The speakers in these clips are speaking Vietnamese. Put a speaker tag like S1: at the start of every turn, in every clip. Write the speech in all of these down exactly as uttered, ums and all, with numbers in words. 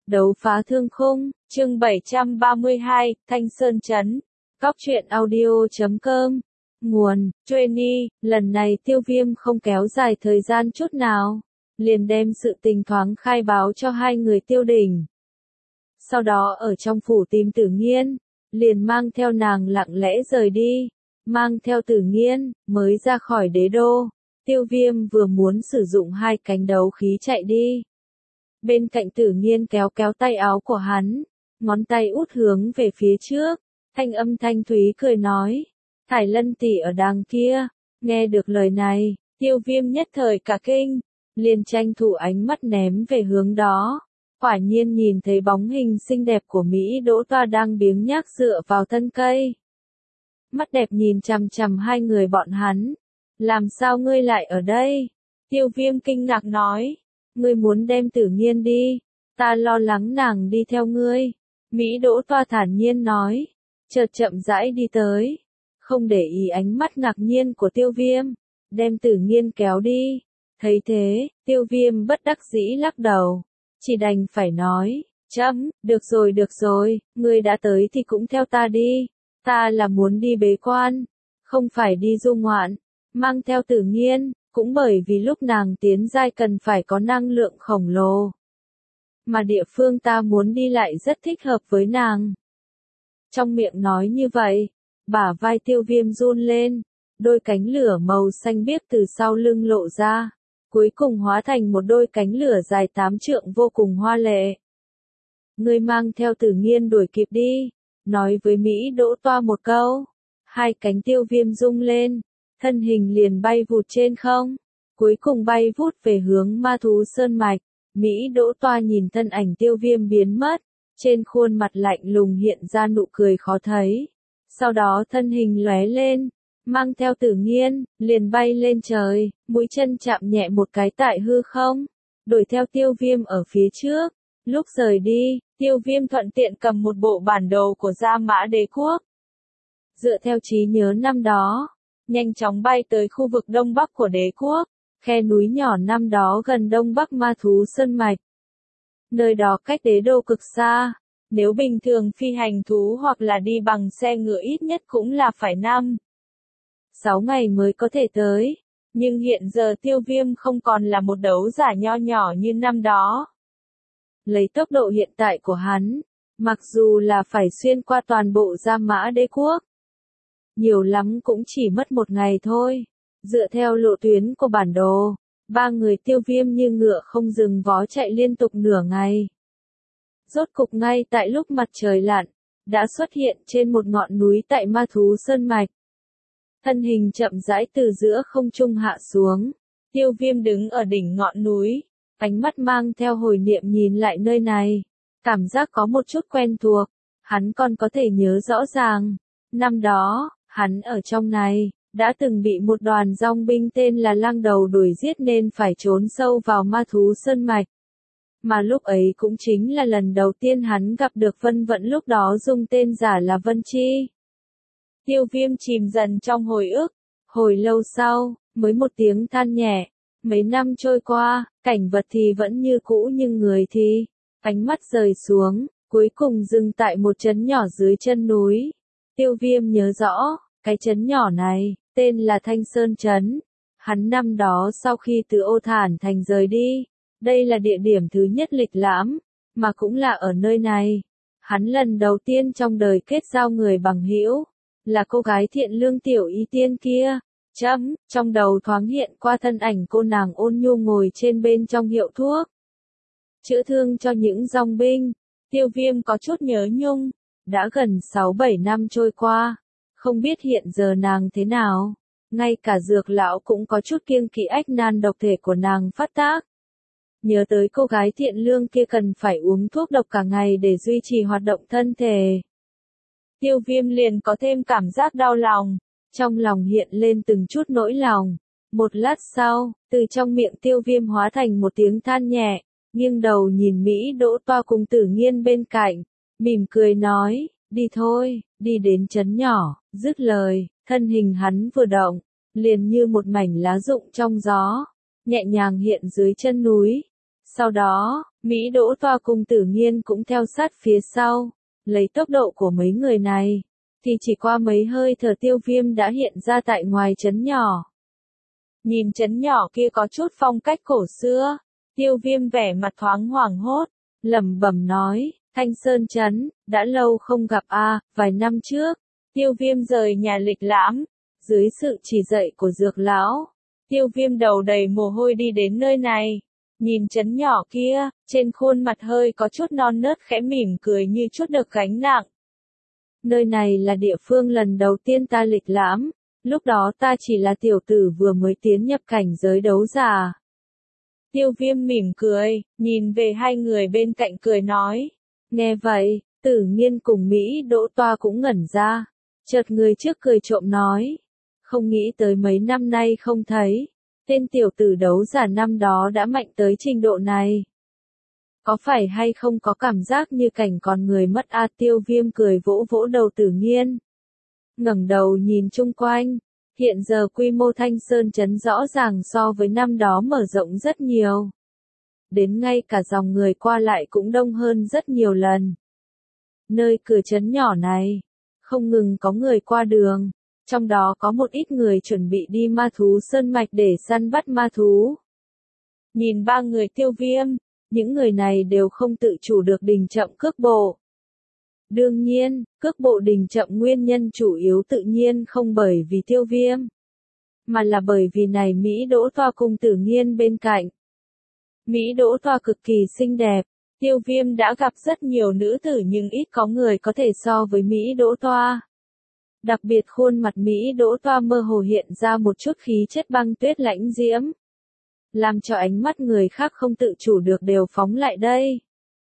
S1: Đấu phá thương khung, chương bảy trăm ba mươi hai, Thanh Sơn Trấn. Góc truyện audio chấm com. Nguồn, Trainee, lần này Tiêu Viêm không kéo dài thời gian chút nào. Liền đem sự tình thoáng khai báo cho hai người Tiêu Đình. Sau đó ở trong phủ tìm Tử Nghiên, liền mang theo nàng lặng lẽ rời đi. Mang theo Tử Nghiên, mới ra khỏi đế đô. Tiêu Viêm vừa muốn sử dụng hai cánh đấu khí chạy đi. Bên cạnh Tử Nghiên kéo kéo tay áo của hắn, ngón tay út hướng về phía trước, thanh âm thanh thúy cười nói, Thải Lân tỷ ở đằng kia. Nghe được lời này, Tiêu Viêm nhất thời cả kinh, liền tranh thủ ánh mắt ném về hướng đó. Quả nhiên nhìn thấy bóng hình xinh đẹp của Mỹ Đỗ Toa đang biếng nhác dựa vào thân cây. Mắt đẹp nhìn chằm chằm hai người bọn hắn. Làm sao ngươi lại ở đây? Tiêu Viêm kinh ngạc nói. Ngươi muốn đem Tử Nghiên đi, ta lo lắng nàng đi theo ngươi. Mỹ Đỗ Toa thản nhiên nói, chợt chậm rãi đi tới, không để ý ánh mắt ngạc nhiên của Tiêu Viêm, đem Tử Nghiên kéo đi. Thấy thế, Tiêu Viêm bất đắc dĩ lắc đầu, chỉ đành phải nói, chấm, được rồi được rồi, ngươi đã tới thì cũng theo ta đi, ta là muốn đi bế quan, không phải đi du ngoạn, mang theo Tử Nghiên. Cũng bởi vì lúc nàng tiến giai cần phải có năng lượng khổng lồ. Mà địa phương ta muốn đi lại rất thích hợp với nàng. Trong miệng nói như vậy, bả vai Tiêu Viêm run lên, đôi cánh lửa màu xanh biếc từ sau lưng lộ ra, cuối cùng hóa thành một đôi cánh lửa dài tám trượng vô cùng hoa lệ. Ngươi mang theo Tử Nghiên đuổi kịp đi, nói với Mỹ Đỗ Toa một câu, hai cánh Tiêu Viêm rung lên. Thân hình liền bay vụt trên không, cuối cùng bay vút về hướng Ma Thú Sơn Mạch. Mỹ Đỗ Toa nhìn thân ảnh Tiêu Viêm biến mất, trên khuôn mặt lạnh lùng hiện ra nụ cười khó thấy. Sau đó thân hình lóe lên, mang theo Tử Nghiên, liền bay lên trời, mũi chân chạm nhẹ một cái tại hư không, đuổi theo Tiêu Viêm ở phía trước. Lúc rời đi, Tiêu Viêm thuận tiện cầm một bộ bản đồ của Gia Mã Đế Quốc. Dựa theo trí nhớ năm đó, nhanh chóng bay tới khu vực đông bắc của đế quốc, khe núi nhỏ năm đó gần đông bắc Ma Thú Sơn Mạch. Nơi đó cách đế đô cực xa, nếu bình thường phi hành thú hoặc là đi bằng xe ngựa ít nhất cũng là phải năm, sáu ngày mới có thể tới, nhưng hiện giờ Tiêu Viêm không còn là một đấu giả nho nhỏ như năm đó. Lấy tốc độ hiện tại của hắn, mặc dù là phải xuyên qua toàn bộ Gia Mã Đế Quốc, nhiều lắm cũng chỉ mất một ngày thôi. Dựa theo lộ tuyến của bản đồ, ba người Tiêu Viêm như ngựa không dừng vó chạy liên tục nửa ngày. Rốt cục ngay tại lúc mặt trời lặn, đã xuất hiện trên một ngọn núi tại Ma Thú Sơn Mạch. Thân hình chậm rãi từ giữa không trung hạ xuống, Tiêu Viêm đứng ở đỉnh ngọn núi, ánh mắt mang theo hồi niệm nhìn lại nơi này, cảm giác có một chút quen thuộc, hắn còn có thể nhớ rõ ràng, năm đó, hắn ở trong này, đã từng bị một đoàn dòng binh tên là Lăng Đầu đuổi giết nên phải trốn sâu vào Ma Thú Sơn Mạch. Mà lúc ấy cũng chính là lần đầu tiên hắn gặp được Vân Vận, lúc đó dùng tên giả là Vân Chi. Tiêu Viêm chìm dần trong hồi ức, hồi lâu sau, mới một tiếng than nhẹ, mấy năm trôi qua, cảnh vật thì vẫn như cũ nhưng người thì, ánh mắt rời xuống, cuối cùng dừng tại một trấn nhỏ dưới chân núi. Tiêu Viêm nhớ rõ, cái trấn nhỏ này, tên là Thanh Sơn Trấn. Hắn năm đó sau khi từ Ô Thản Thành rời đi, đây là địa điểm thứ nhất lịch lãm, mà cũng là ở nơi này. Hắn lần đầu tiên trong đời kết giao người bằng hữu, là cô gái thiện lương Tiểu Y Tiên kia. Chấm, trong đầu thoáng hiện qua thân ảnh cô nàng ôn nhu ngồi trên bên trong hiệu thuốc, chữa thương cho những dòng binh. Tiêu Viêm có chút nhớ nhung. Đã gần sáu bảy năm trôi qua, không biết hiện giờ nàng thế nào, ngay cả Dược lão cũng có chút kiêng kỵ ách nan độc thể của nàng phát tác. Nhớ tới cô gái thiện lương kia cần phải uống thuốc độc cả ngày để duy trì hoạt động thân thể. Tiêu Viêm liền có thêm cảm giác đau lòng, trong lòng hiện lên từng chút nỗi lòng. Một lát sau, từ trong miệng Tiêu Viêm hóa thành một tiếng than nhẹ, nghiêng đầu nhìn Mỹ Đỗ Toa cùng Tử Nghiên bên cạnh. Mỉm cười nói, đi thôi, đi đến trấn nhỏ. Dứt lời, thân hình hắn vừa động, liền như một mảnh lá rụng trong gió, nhẹ nhàng hiện dưới chân núi. Sau đó, Mỹ Đỗ Toa cùng Tử Nghiên cũng theo sát phía sau, lấy tốc độ của mấy người này, thì chỉ qua mấy hơi thở Tiêu Viêm đã hiện ra tại ngoài trấn nhỏ. Nhìn trấn nhỏ kia có chút phong cách cổ xưa, Tiêu Viêm vẻ mặt thoáng hoảng hốt, lẩm bẩm nói, Thanh Sơn trấn, đã lâu không gặp a, à, vài năm trước, Tiêu Viêm rời nhà lịch lãm, dưới sự chỉ dạy của Dược lão, Tiêu Viêm đầu đầy mồ hôi đi đến nơi này, nhìn trấn nhỏ kia, trên khuôn mặt hơi có chút non nớt khẽ mỉm cười như chút được gánh nặng. Nơi này là địa phương lần đầu tiên ta lịch lãm, lúc đó ta chỉ là tiểu tử vừa mới tiến nhập cảnh giới đấu giả. Tiêu Viêm mỉm cười, nhìn về hai người bên cạnh cười nói. Nghe vậy, Tử Nghiên cùng Mỹ Đỗ Toa cũng ngẩn ra, chợt người trước cười trộm nói. Không nghĩ tới mấy năm nay không thấy, tên tiểu tử đấu giả năm đó đã mạnh tới trình độ này. Có phải hay không có cảm giác như cảnh con người mất a? Tiêu Viêm cười vỗ vỗ đầu Tử Nghiên. Ngẩng đầu nhìn chung quanh, hiện giờ quy mô Thanh Sơn trấn rõ ràng so với năm đó mở rộng rất nhiều. Đến ngay cả dòng người qua lại cũng đông hơn rất nhiều lần. Nơi cửa trấn nhỏ này, không ngừng có người qua đường, trong đó có một ít người chuẩn bị đi ma thú sơn mạch để săn bắt ma thú. Nhìn ba người Tiêu Viêm, những người này đều không tự chủ được đình chậm cước bộ. Đương nhiên, cước bộ đình chậm nguyên nhân chủ yếu tự nhiên không bởi vì Tiêu Viêm, mà là bởi vì này Mỹ Đỗ Toa cùng Tử Nghiên bên cạnh. Mỹ Đỗ Toa cực kỳ xinh đẹp, Tiêu Viêm đã gặp rất nhiều nữ tử nhưng ít có người có thể so với Mỹ Đỗ Toa. Đặc biệt khuôn mặt Mỹ Đỗ Toa mơ hồ hiện ra một chút khí chất băng tuyết lãnh diễm, làm cho ánh mắt người khác không tự chủ được đều phóng lại đây.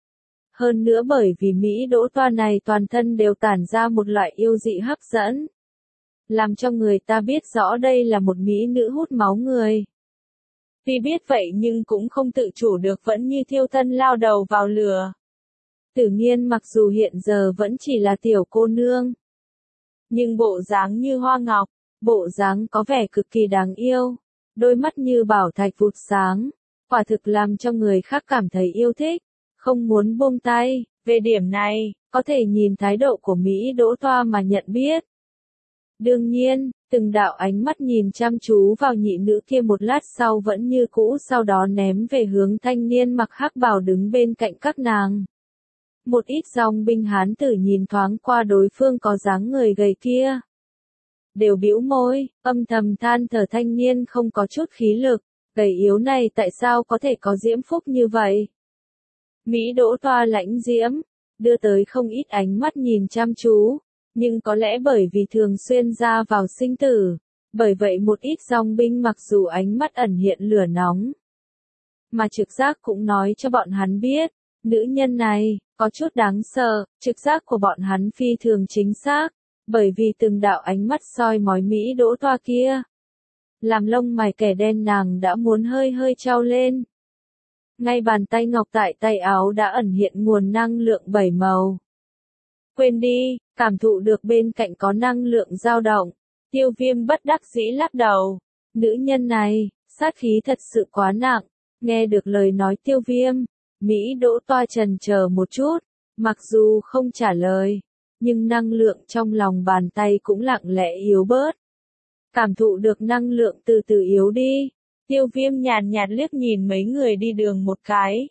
S1: Hơn nữa bởi vì Mỹ Đỗ Toa này toàn thân đều tản ra một loại yêu dị hấp dẫn, làm cho người ta biết rõ đây là một mỹ nữ hút máu người. Tuy biết vậy nhưng cũng không tự chủ được vẫn như thiêu thân lao đầu vào lửa. Tử Nghiên mặc dù hiện giờ vẫn chỉ là tiểu cô nương, nhưng bộ dáng như hoa ngọc, bộ dáng có vẻ cực kỳ đáng yêu, đôi mắt như bảo thạch vụt sáng, quả thực làm cho người khác cảm thấy yêu thích, không muốn buông tay. Về điểm này, có thể nhìn thái độ của Mỹ Đỗ Toa mà nhận biết. Đương nhiên, từng đạo ánh mắt nhìn chăm chú vào nhị nữ kia một lát sau vẫn như cũ, sau đó ném về hướng thanh niên mặc hắc bào đứng bên cạnh các nàng. Một ít dòng binh hán tử nhìn thoáng qua đối phương có dáng người gầy kia, đều bĩu môi, âm thầm than thở thanh niên không có chút khí lực, gầy yếu này tại sao có thể có diễm phúc như vậy. Mỹ Đỗ Toa lãnh diễm, đưa tới không ít ánh mắt nhìn chăm chú, nhưng có lẽ bởi vì thường xuyên ra vào sinh tử, bởi vậy một ít dòng binh mặc dù ánh mắt ẩn hiện lửa nóng, mà trực giác cũng nói cho bọn hắn biết, nữ nhân này, có chút đáng sợ, trực giác của bọn hắn phi thường chính xác, bởi vì từng đạo ánh mắt soi mói Mỹ Đỗ Toa kia, làm lông mày kẻ đen nàng đã muốn hơi hơi trao lên. Ngay bàn tay ngọc tại tay áo đã ẩn hiện nguồn năng lượng bảy màu. Quên đi, cảm thụ được bên cạnh có năng lượng dao động, Tiêu Viêm bất đắc dĩ lắc đầu. Nữ nhân này, sát khí thật sự quá nặng. Nghe được lời nói Tiêu Viêm, Mỹ Đỗ Toa chần chờ một chút, mặc dù không trả lời, nhưng năng lượng trong lòng bàn tay cũng lặng lẽ yếu bớt. Cảm thụ được năng lượng từ từ yếu đi, Tiêu Viêm nhàn nhạt liếc nhìn mấy người đi đường một cái.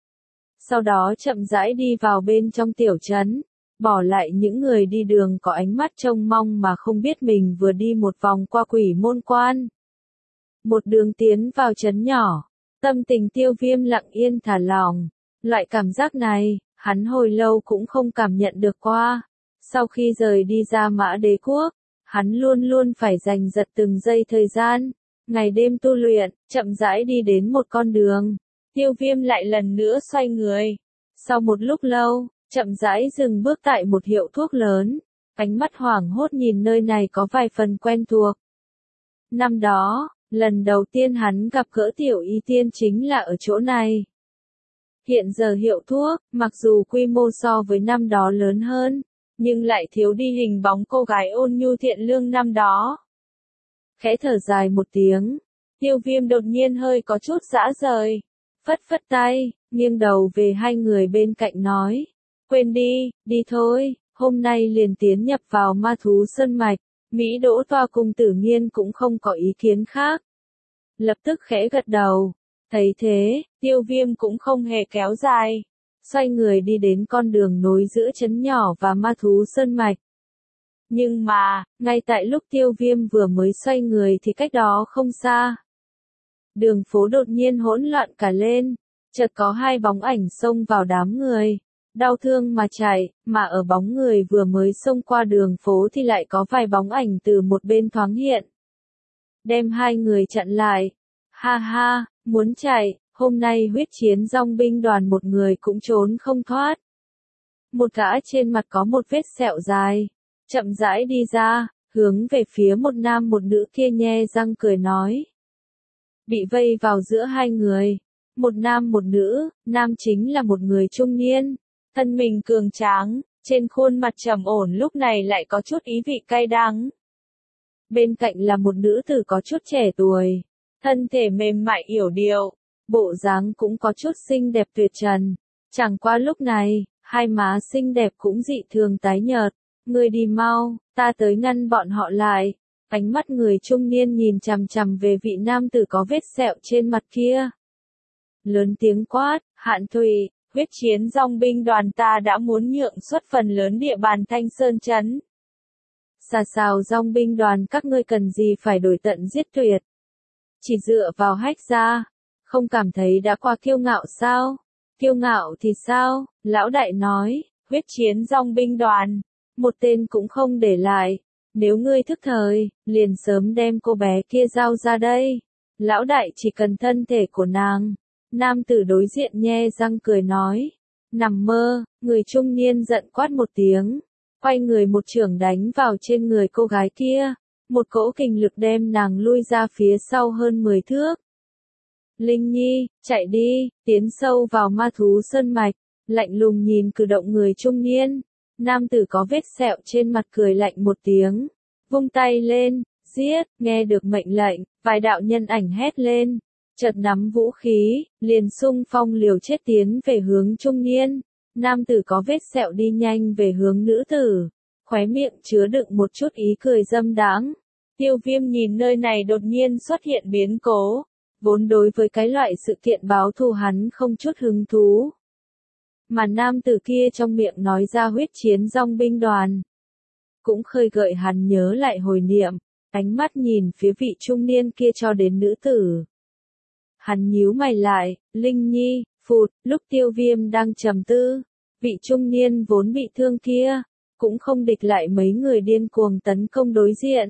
S1: Sau đó chậm rãi đi vào bên trong tiểu trấn, bỏ lại những người đi đường có ánh mắt trông mong mà không biết mình vừa đi một vòng qua quỷ môn quan. Một đường tiến vào trấn nhỏ, tâm tình Tiêu Viêm lặng yên thả lỏng. Loại cảm giác này, hắn hồi lâu cũng không cảm nhận được qua. Sau khi rời đi ra Mã Đế Quốc, hắn luôn luôn phải giành giật từng giây thời gian, ngày đêm tu luyện, chậm rãi đi đến một con đường. Tiêu Viêm lại lần nữa xoay người. Sau một lúc lâu, chậm rãi dừng bước tại một hiệu thuốc lớn, ánh mắt hoảng hốt nhìn nơi này có vài phần quen thuộc. Năm đó, lần đầu tiên hắn gặp gỡ Tiểu Y Tiên chính là ở chỗ này. Hiện giờ hiệu thuốc, mặc dù quy mô so với năm đó lớn hơn, nhưng lại thiếu đi hình bóng cô gái ôn nhu thiện lương năm đó. Khẽ thở dài một tiếng, Tiêu Viêm đột nhiên hơi có chút dã rời. phất phất tay, nghiêng đầu về hai người bên cạnh nói. Quên đi, đi thôi, hôm nay liền tiến nhập vào ma thú sơn mạch. Mỹ Đỗ Toa cùng Tử Nghiên cũng không có ý kiến khác. Lập tức khẽ gật đầu. Thấy thế, Tiêu Viêm cũng không hề kéo dài. Xoay người đi đến con đường nối giữa trấn nhỏ và ma thú sơn mạch. Nhưng mà, ngay tại lúc Tiêu Viêm vừa mới xoay người thì cách đó không xa. Đường phố đột nhiên hỗn loạn cả lên, chợt có hai bóng ảnh xông vào đám người. Đau thương mà chạy, mà ở bóng người vừa mới xông qua đường phố thì lại có vài bóng ảnh từ một bên thoáng hiện. Đem hai người chặn lại. Ha ha, muốn chạy, hôm nay huyết chiến dòng binh đoàn một người cũng trốn không thoát. Một gã trên mặt có một vết sẹo dài, chậm rãi đi ra, hướng về phía một nam một nữ kia nhe răng cười nói. Bị vây vào giữa hai người, một nam một nữ, nam chính là một người trung niên, thân mình cường tráng, trên khuôn mặt trầm ổn lúc này lại có chút ý vị cay đắng. Bên cạnh là một nữ tử có chút trẻ tuổi, thân thể mềm mại yểu điệu, bộ dáng cũng có chút xinh đẹp tuyệt trần. Chẳng qua lúc này, hai má xinh đẹp cũng dị thường tái nhợt. Người đi mau, ta tới ngăn bọn họ lại. Ánh mắt người trung niên nhìn chằm chằm về vị nam tử có vết sẹo trên mặt kia. Lớn tiếng quát, Hạn Thủy, huyết chiến dòng binh đoàn ta đã muốn nhượng xuất phần lớn địa bàn Thanh Sơn Trấn. Xà xào dòng binh đoàn các ngươi cần gì phải đổi tận giết tuyệt. Chỉ dựa vào hách gia, không cảm thấy đã qua kiêu ngạo sao? Kiêu ngạo thì sao? Lão đại nói, huyết chiến dòng binh đoàn, một tên cũng không để lại. Nếu ngươi thức thời, liền sớm đem cô bé kia giao ra đây. Lão đại chỉ cần thân thể của nàng. Nam tử đối diện nhe răng cười nói. Nằm mơ, người trung niên giận quát một tiếng. Quay người một chưởng đánh vào trên người cô gái kia. Một cỗ kình lực đem nàng lui ra phía sau hơn mười thước. Linh Nhi, chạy đi, tiến sâu vào ma thú sơn mạch. Lạnh lùng nhìn cử động người trung niên. Nam tử có vết sẹo trên mặt cười lạnh một tiếng. Vung tay lên, giết, nghe được mệnh lệnh, vài đạo nhân ảnh hét lên. Chợt nắm vũ khí, liền xung phong liều chết tiến về hướng trung niên. Nam tử có vết sẹo đi nhanh về hướng nữ tử. Khóe miệng chứa đựng một chút ý cười dâm đãng. Tiêu Viêm nhìn nơi này đột nhiên xuất hiện biến cố. Vốn đối với cái loại sự kiện báo thù hắn không chút hứng thú. Mà nam tử kia trong miệng nói ra huyết chiến dòng binh đoàn. Cũng khơi gợi hắn nhớ lại hồi niệm, ánh mắt nhìn phía vị trung niên kia cho đến nữ tử. Hắn nhíu mày lại, Linh Nhi, phụt, lúc Tiêu Viêm đang trầm tư, vị trung niên vốn bị thương kia, cũng không địch lại mấy người điên cuồng tấn công đối diện.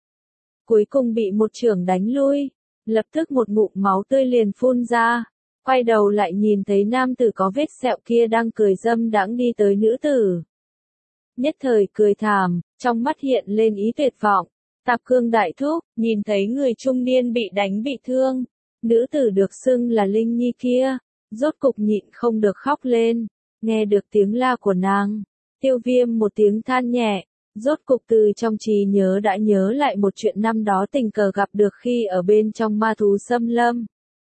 S1: Cuối cùng bị một chưởng đánh lui, lập tức một ngụm máu tươi liền phun ra. Quay đầu lại nhìn thấy nam tử có vết sẹo kia đang cười dâm đãng đi tới nữ tử. Nhất thời cười thảm, trong mắt hiện lên ý tuyệt vọng. Tạp Cương đại thúc, nhìn thấy người trung niên bị đánh bị thương. Nữ tử được xưng là Linh Nhi kia, rốt cục nhịn không được khóc lên. Nghe được tiếng la của nàng, Tiêu Viêm một tiếng than nhẹ. Rốt cục từ trong trí nhớ đã nhớ lại một chuyện năm đó tình cờ gặp được khi ở bên trong ma thú xâm lâm.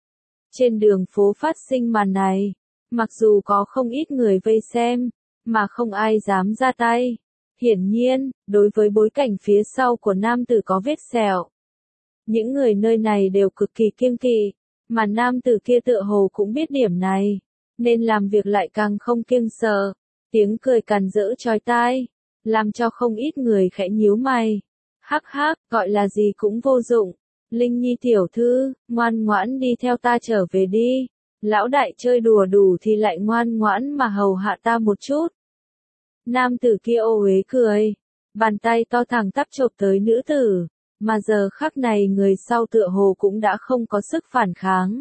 S1: Trên đường phố phát sinh màn này, mặc dù có không ít người vây xem, mà không ai dám ra tay. Hiển nhiên, đối với bối cảnh phía sau của nam tử có vết sẹo, những người nơi này đều cực kỳ kiêng kỵ, mà nam tử kia tựa hồ cũng biết điểm này, nên làm việc lại càng không kiêng sợ. Tiếng cười càn rỡ chói tai, làm cho không ít người khẽ nhíu mày. Hắc hắc, gọi là gì cũng vô dụng. Linh Nhi tiểu thư, ngoan ngoãn đi theo ta trở về đi. Lão đại chơi đùa đủ thì lại ngoan ngoãn mà hầu hạ ta một chút. Nam tử kia ô uế cười, bàn tay to thẳng tắp chộp tới nữ tử, mà giờ khắc này người sau tựa hồ cũng đã không có sức phản kháng.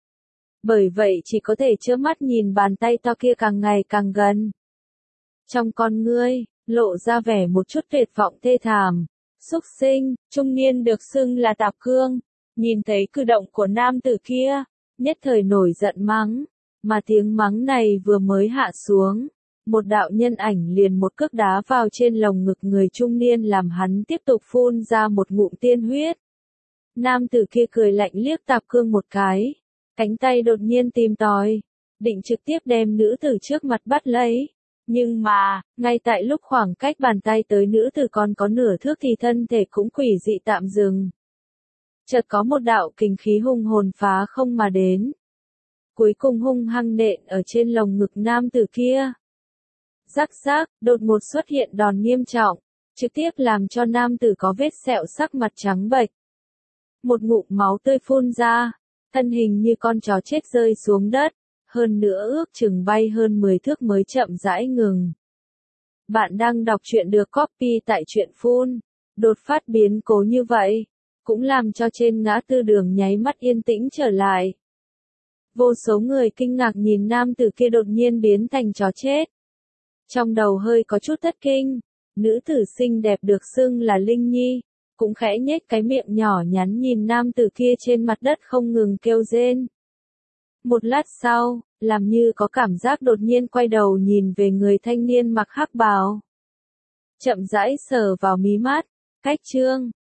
S1: Bởi vậy chỉ có thể trơ mắt nhìn bàn tay to kia càng ngày càng gần. Trong con ngươi, lộ ra vẻ một chút tuyệt vọng thê thảm. Xúc sinh, trung niên được xưng là Tạp Cương, nhìn thấy cử động của nam tử kia, nhất thời nổi giận mắng, mà tiếng mắng này vừa mới hạ xuống, một đạo nhân ảnh liền một cước đá vào trên lồng ngực người trung niên làm hắn tiếp tục phun ra một ngụm tiên huyết. Nam tử kia cười lạnh liếc Tạp Cương một cái, Cánh tay đột nhiên tìm tòi, định trực tiếp đem nữ tử trước mặt bắt lấy. Nhưng mà, ngay tại lúc khoảng cách bàn tay tới nữ tử còn có nửa thước thì thân thể cũng quỷ dị tạm dừng. Chợt có một đạo kình khí hung hồn phá không mà đến. Cuối cùng hung hăng nện ở trên lồng ngực nam tử kia. Rắc rắc, đột một xuất hiện đòn nghiêm trọng, trực tiếp làm cho nam tử có vết sẹo sắc mặt trắng bệch. Một ngụm máu tươi phun ra, thân hình như con chó chết rơi xuống đất, hơn nữa ước chừng bay hơn mười thước mới chậm rãi ngừng. Bạn đang đọc truyện được copy tại truyện phun. Đột phát biến cố như vậy, cũng làm cho trên ngã tư đường nháy mắt yên tĩnh trở lại. Vô số người kinh ngạc nhìn nam tử kia đột nhiên biến thành chó chết. Trong đầu hơi có chút thất kinh, nữ tử xinh đẹp được xưng là Linh Nhi, cũng khẽ nhếch cái miệng nhỏ nhắn nhìn nam tử kia trên mặt đất không ngừng kêu rên. Một lát sau, làm như có cảm giác đột nhiên quay đầu nhìn về người thanh niên mặc hắc bào. Chậm rãi sờ vào mí mắt, cách trương,